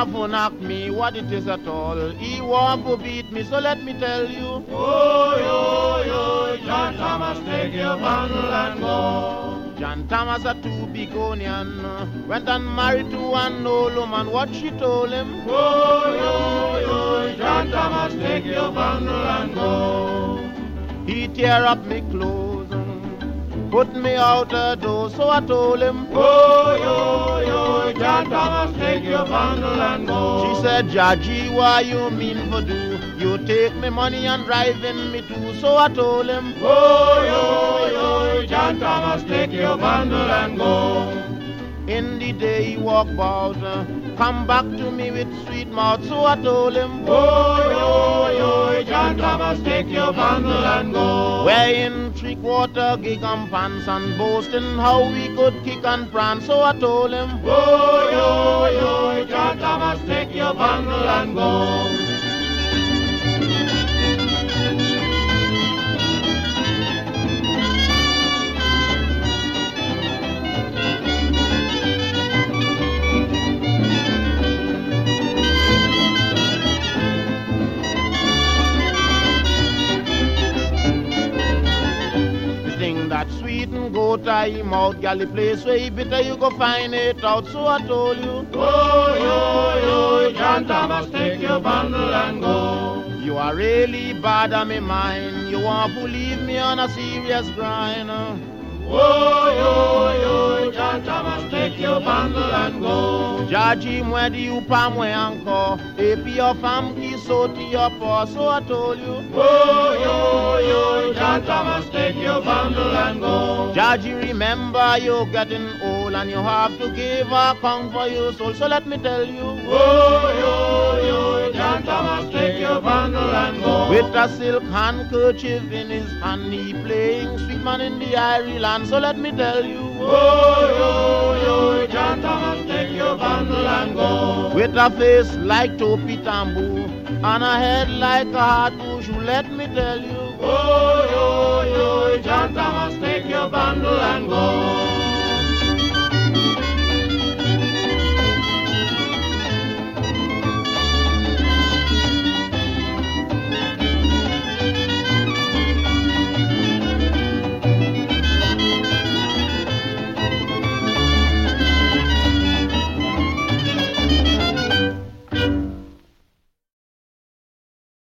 want to knock me, what it is at all. He want to beat me, so let me tell you. Oh, John Thomas, take your bundle and go. John Thomas, a too big onion, went and married to an old woman. What she told him? Oh, John Thomas, take your bundle and go. He tear up me clothes, put me out the door, so I told him. Oh, John Thomas, take your bundle and go. She said, Jaji, what you mean for do? You take me money and driving me too, so I told him. Oh, John Thomas, take your bundle and go. In the day he walk about, come back to me with sweet mouth, so I told him. Oh, John Thomas, take your bundle and go. Wearing 3/4 gig and pants and boasting how we could kick and prance, so I told him. Oh, John Thomas, take your bundle and go. That sweet and go tie him out, gal, the place where he bitter you go find it out, so I told you. Oh, John Thomas, take your bundle and go. You are really bad on me mind, you want to leave me on a serious grind. Oh, John Thomas, take your bundle and go. Jaji mwedi you pa mwe anko, epi your fam ki soti your paw, so I told you. Oh, John Thomas, take your bundle and go. Jaji, remember you're getting old and you have to give account for your soul, so let me tell you. Oh, John Thomas, take your bundle and go. With a silk handkerchief in his hand, he playing sweet man in the Irie land, so let me tell you. Oh, John Thomas, take your bundle and go. With a face like Topi Tambu and a head like a hard bush, let me tell you. Oh, John Thomas, take your bundle and go.